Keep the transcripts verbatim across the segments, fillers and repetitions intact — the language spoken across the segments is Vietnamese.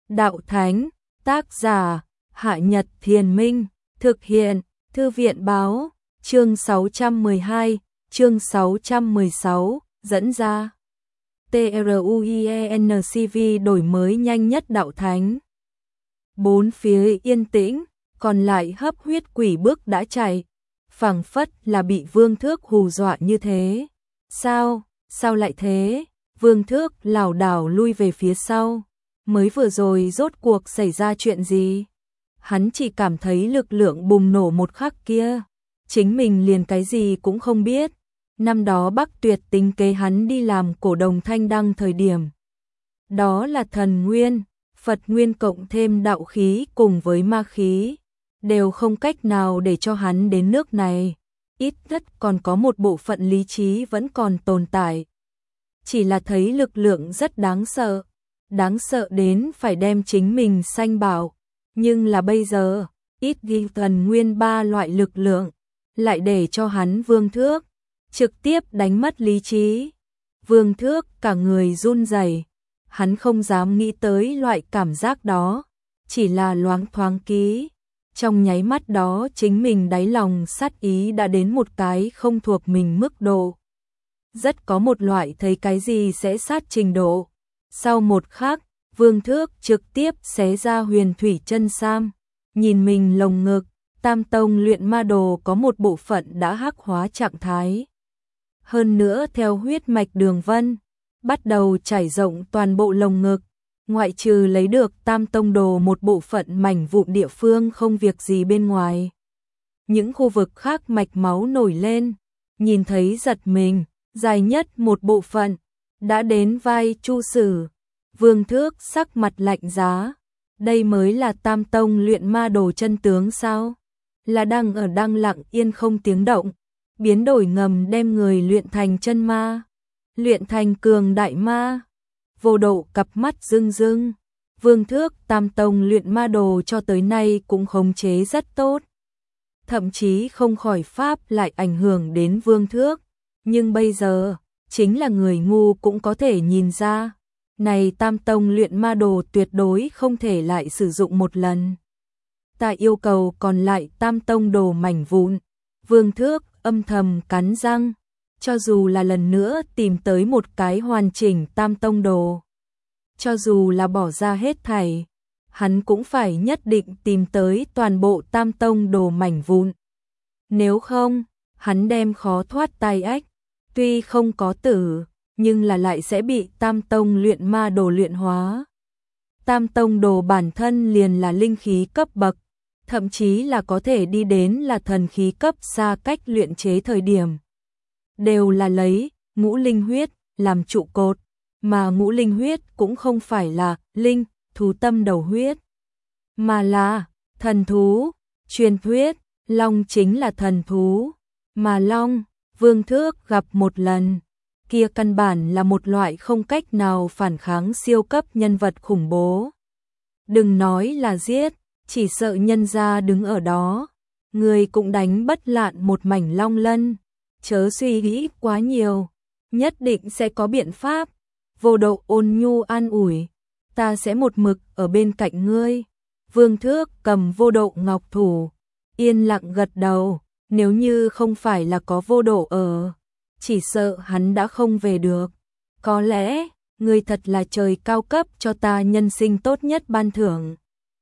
Đạo Thánh, tác giả, Hạ Nhật Thiền Minh, thực hiện, Thư viện báo, chương sáu trăm mười hai, chương sáu trăm mười sáu, dẫn ra. TRUIENCV đổi mới nhanh nhất Đạo Thánh. Bốn phía yên tĩnh, còn lại hấp huyết quỷ bước đã chạy, phảng phất là bị Vương Thước hù dọa như thế. Sao, sao lại thế? Vương Thước lảo đảo lui về phía sau. Mới vừa rồi rốt cuộc xảy ra chuyện gì? Hắn chỉ cảm thấy lực lượng bùng nổ một khắc kia. Chính mình liền cái gì cũng không biết. Năm đó Bắc Tuyệt tính kế hắn đi làm cổ đồng thanh đăng thời điểm. Đó là thần nguyên, Phật nguyên cộng thêm đạo khí cùng với ma khí. Đều không cách nào để cho hắn đến nước này. Ít nhất còn có một bộ phận lý trí vẫn còn tồn tại. Chỉ là thấy lực lượng rất đáng sợ. Đáng sợ đến phải đem chính mình sanh bảo. Nhưng là bây giờ, ít ghi thần nguyên ba loại lực lượng. Lại để cho hắn Vương Thước trực tiếp đánh mất lý trí. Vương Thước cả người run rẩy, hắn không dám nghĩ tới loại cảm giác đó, chỉ là loáng thoáng ký. Trong nháy mắt đó chính mình đáy lòng sát ý đã đến một cái không thuộc mình mức độ. Rất có một loại thấy cái gì sẽ sát trình độ. Sau một khắc, Vương Thước trực tiếp xé ra huyền thủy chân sam, nhìn mình lồng ngực, Tam Tông luyện ma đồ có một bộ phận đã hắc hóa trạng thái. Hơn nữa theo huyết mạch đường vân, bắt đầu trải rộng toàn bộ lồng ngực, ngoại trừ lấy được Tam Tông đồ một bộ phận mảnh vụn địa phương không việc gì bên ngoài. Những khu vực khác mạch máu nổi lên, nhìn thấy giật mình, dài nhất một bộ phận, đã đến vai Chu Sử. Vương Thước sắc mặt lạnh giá, đây mới là Tam Tông luyện ma đồ chân tướng sao? Là đang ở đang lặng yên không tiếng động, biến đổi ngầm đem người luyện thành chân ma, luyện thành cường đại ma. Vô Độ cặp mắt rưng rưng, Vương Thước Tam Tông luyện ma đồ cho tới nay cũng khống chế rất tốt. Thậm chí không khỏi pháp lại ảnh hưởng đến Vương Thước, nhưng bây giờ, chính là người ngu cũng có thể nhìn ra. Này Tam Tông luyện ma đồ tuyệt đối không thể lại sử dụng một lần. Ta yêu cầu còn lại Tam Tông đồ mảnh vụn. Vương Thước âm thầm cắn răng, cho dù là lần nữa tìm tới một cái hoàn chỉnh Tam Tông đồ. Cho dù là bỏ ra hết thảy, hắn cũng phải nhất định tìm tới toàn bộ Tam Tông đồ mảnh vụn. Nếu không, hắn đem khó thoát tai ách, tuy không có tử, nhưng là lại sẽ bị Tam Tông luyện ma đồ luyện hóa. Tam Tông đồ bản thân liền là linh khí cấp bậc, thậm chí là có thể đi đến là thần khí cấp xa cách luyện chế thời điểm. Đều là lấy ngũ linh huyết làm trụ cột, mà ngũ linh huyết cũng không phải là linh, thú tâm đầu huyết, mà là thần thú, truyền thuyết, long chính là thần thú, mà long, Vương Thước gặp một lần. Kia căn bản là một loại không cách nào phản kháng siêu cấp nhân vật khủng bố. Đừng nói là giết, chỉ sợ nhân gia đứng ở đó, người cũng đánh bất lạn một mảnh long lân. Chớ suy nghĩ quá nhiều, nhất định sẽ có biện pháp. Vô Độ ôn nhu an ủi, ta sẽ một mực ở bên cạnh ngươi. Vương Thước cầm Vô Độ ngọc thủ, yên lặng gật đầu, nếu như không phải là có Vô Độ ở, chỉ sợ hắn đã không về được. Có lẽ, ngươi thật là trời cao cấp cho ta nhân sinh tốt nhất ban thưởng.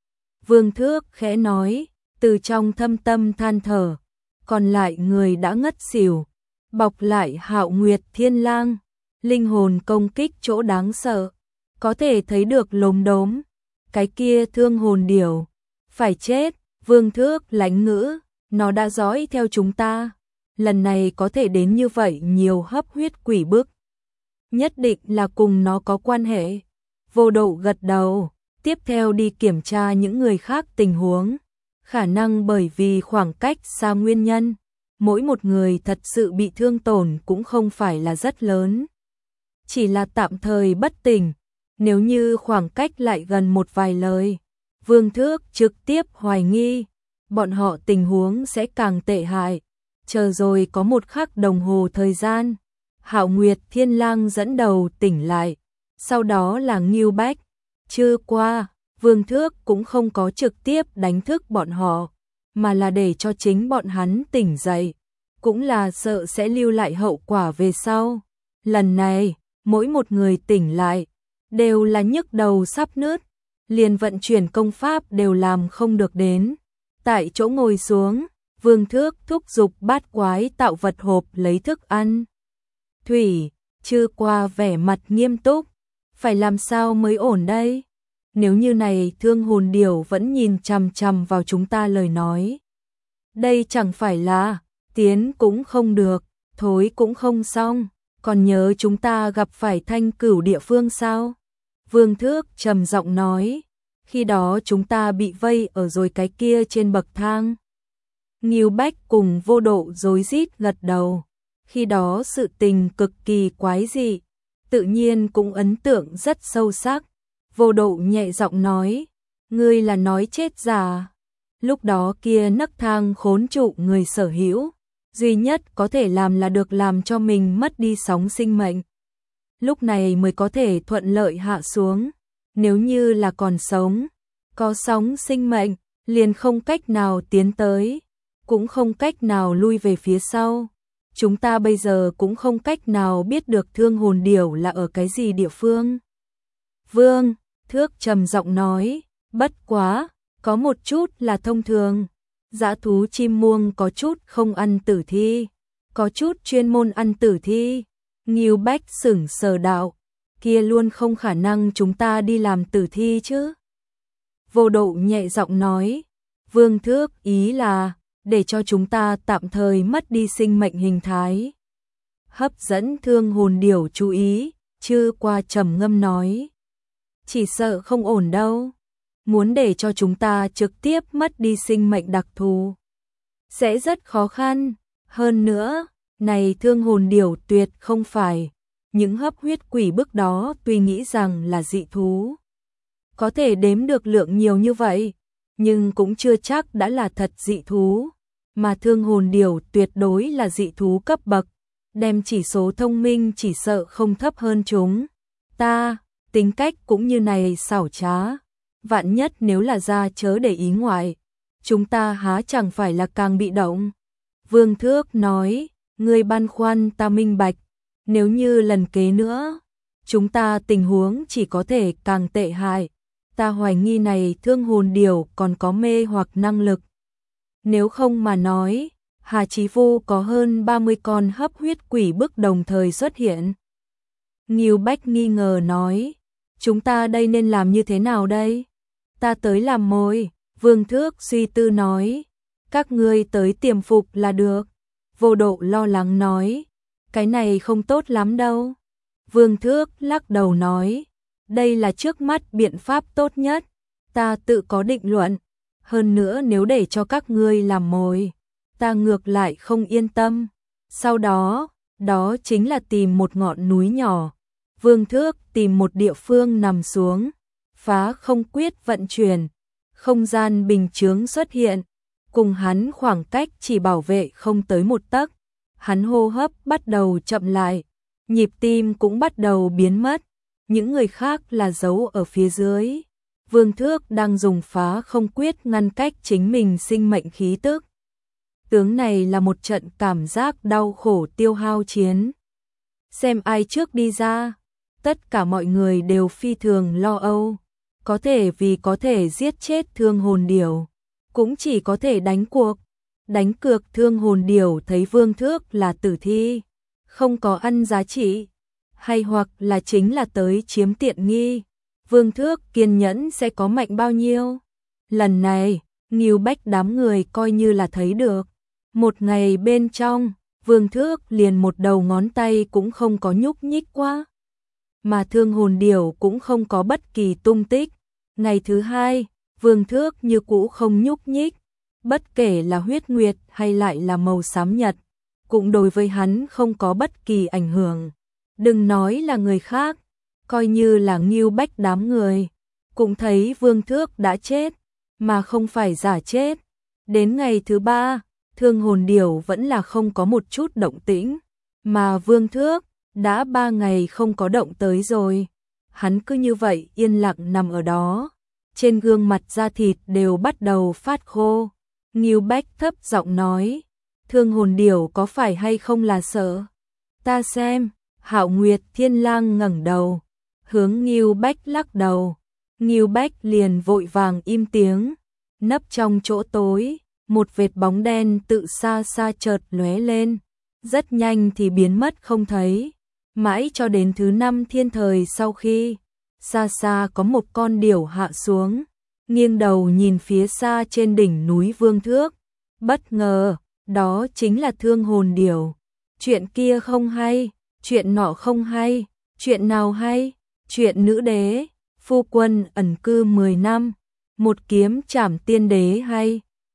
Vương Thước khẽ nói, từ trong thâm tâm than thở, còn lại người đã ngất xỉu, bọc lại Hạo Nguyệt Thiên Lang, linh hồn công kích chỗ đáng sợ, có thể thấy được lốm đốm, cái kia thương hồn điểu, phải chết. Vương Thước lãnh ngữ, nó đã dõi theo chúng ta. Lần này có thể đến như vậy nhiều hấp huyết quỷ bức, nhất định là cùng nó có quan hệ. Vô Độ gật đầu, tiếp theo đi kiểm tra những người khác tình huống. Khả năng bởi vì khoảng cách xa nguyên nhân, mỗi một người thật sự bị thương tổn cũng không phải là rất lớn. Chỉ là tạm thời bất tỉnh, nếu như khoảng cách lại gần một vài lời, Vương Thước trực tiếp hoài nghi, bọn họ tình huống sẽ càng tệ hại. Chờ rồi có một khắc đồng hồ thời gian, Hạo Nguyệt Thiên Lang dẫn đầu tỉnh lại, sau đó là Ngưu Bách, chưa qua, Vương Thước cũng không có trực tiếp đánh thức bọn họ, mà là để cho chính bọn hắn tỉnh dậy, cũng là sợ sẽ lưu lại hậu quả về sau. Lần này, mỗi một người tỉnh lại, đều là nhức đầu sắp nứt, liền vận chuyển công pháp đều làm không được đến. Tại chỗ ngồi xuống, Vương Thước thúc giục bát quái tạo vật hộp lấy thức ăn. Thủy, Chư qua vẻ mặt nghiêm túc, phải làm sao mới ổn đây? Nếu như này Thương Hồn Điểu vẫn nhìn chằm chằm vào chúng ta lời nói. Đây chẳng phải là, tiến cũng không được, thối cũng không xong, còn nhớ chúng ta gặp phải Thanh Cửu địa phương sao? Vương Thước trầm giọng nói, khi đó chúng ta bị vây ở rồi cái kia trên bậc thang. Ngưu Bách cùng Vô Độ rối rít gật đầu, khi đó sự tình cực kỳ quái dị, tự nhiên cũng ấn tượng rất sâu sắc. Vô Độ nhẹ giọng nói, ngươi là nói chết già. Lúc đó kia nấc thang khốn trụ người sở hữu, duy nhất có thể làm là được làm cho mình mất đi sóng sinh mệnh. Lúc này mới có thể thuận lợi hạ xuống, nếu như là còn sống, có sóng sinh mệnh, liền không cách nào tiến tới, cũng không cách nào lui về phía sau. Chúng ta bây giờ cũng không cách nào biết được Thương Hồn Điểu là ở cái gì địa phương. Vương Thước trầm giọng nói, bất quá, có một chút là thông thường. Dã thú chim muông có chút không ăn tử thi, có chút chuyên môn ăn tử thi. Ngưu Bách sững sờ đạo, kia luôn không khả năng chúng ta đi làm tử thi chứ. Vô Độ nhẹ giọng nói, Vương Thước ý là, để cho chúng ta tạm thời mất đi sinh mệnh hình thái. Hấp dẫn Thương Hồn Điểu chú ý, Chư qua trầm ngâm nói, chỉ sợ không ổn đâu. Muốn để cho chúng ta trực tiếp mất đi sinh mệnh đặc thù, sẽ rất khó khăn. Hơn nữa, này Thương Hồn Điểu tuyệt không phải những hấp huyết quỷ bức đó tuy nghĩ rằng là dị thú, có thể đếm được lượng nhiều như vậy, nhưng cũng chưa chắc đã là thật dị thú, mà Thương Hồn Điểu tuyệt đối là dị thú cấp bậc, đem chỉ số thông minh chỉ sợ không thấp hơn chúng ta, tính cách cũng như này xảo trá, vạn nhất nếu là ra chớ để ý ngoại, chúng ta há chẳng phải là càng bị động. Vương Thước nói, ngươi băn khoăn ta minh bạch, nếu như lần kế nữa, chúng ta tình huống chỉ có thể càng tệ hại. Ta hoài nghi này Thương Hồn Điểu còn có mê hoặc năng lực. Nếu không mà nói, Hà Chí Vu có hơn ba mươi con hấp huyết quỷ bức đồng thời xuất hiện. Ngưu Bách nghi ngờ nói, chúng ta đây nên làm như thế nào đây? Ta tới làm mồi. Vương Thước suy tư nói, các ngươi tới tiềm phục là được. Vô Độ lo lắng nói, cái này không tốt lắm đâu. Vương Thước lắc đầu nói, đây là trước mắt biện pháp tốt nhất, ta tự có định luận. Hơn nữa nếu để cho các ngươi làm mồi, ta ngược lại không yên tâm. Sau đó, đó chính là tìm một ngọn núi nhỏ. Vương Thước tìm một địa phương nằm xuống, phá không quyết vận chuyển, không gian bình chướng xuất hiện, cùng hắn khoảng cách chỉ bảo vệ không tới một tấc. Hắn hô hấp bắt đầu chậm lại, nhịp tim cũng bắt đầu biến mất, những người khác là giấu ở phía dưới. Vương Thước đang dùng phá không quyết ngăn cách chính mình sinh mệnh khí tức. Tướng này là một trận cảm giác đau khổ tiêu hao chiến. Xem ai trước đi ra, tất cả mọi người đều phi thường lo âu. Có thể vì có thể giết chết Thương Hồn Điểu, cũng chỉ có thể đánh cuộc. Đánh cược Thương Hồn Điểu thấy Vương Thước là tử thi, không có ăn giá trị, hay hoặc là chính là tới chiếm tiện nghi. Vương Thước kiên nhẫn sẽ có mạnh bao nhiêu? Lần này, Ngưu Bách đám người coi như là thấy được. Một ngày bên trong, Vương Thước liền một đầu ngón tay cũng không có nhúc nhích qua. Mà Thương Hồn Điểu cũng không có bất kỳ tung tích. Ngày thứ hai, Vương Thước như cũ không nhúc nhích. Bất kể là huyết nguyệt hay lại là màu xám nhật, cũng đối với hắn không có bất kỳ ảnh hưởng. Đừng nói là người khác, coi như là Ngưu Bách đám người, cũng thấy Vương Thước đã chết, mà không phải giả chết. Đến ngày thứ ba, Thương Hồn Điểu vẫn là không có một chút động tĩnh, mà Vương Thước đã ba ngày không có động tới rồi. Hắn cứ như vậy yên lặng nằm ở đó, trên gương mặt da thịt đều bắt đầu phát khô. Ngưu Bách thấp giọng nói, Thương hồn điểu có phải hay không là sợ? Ta xem. Hạo Nguyệt Thiên Lang ngẩng đầu, hướng Ngưu Bách lắc đầu. Ngưu Bách liền vội vàng im tiếng, nấp trong chỗ tối, một vệt bóng đen tự xa xa chợt lóe lên, rất nhanh thì biến mất không thấy. Mãi cho đến thứ năm thiên thời sau khi, xa xa có một con điểu hạ xuống, nghiêng đầu nhìn phía xa trên đỉnh núi Vương Thước. Bất ngờ, đó chính là Thương hồn điểu. Chuyện kia không hay, chuyện nọ không hay, chuyện nào hay? Chuyện nữ đế, phu quân ẩn cư mười năm, một kiếm trảm tiên đế hay?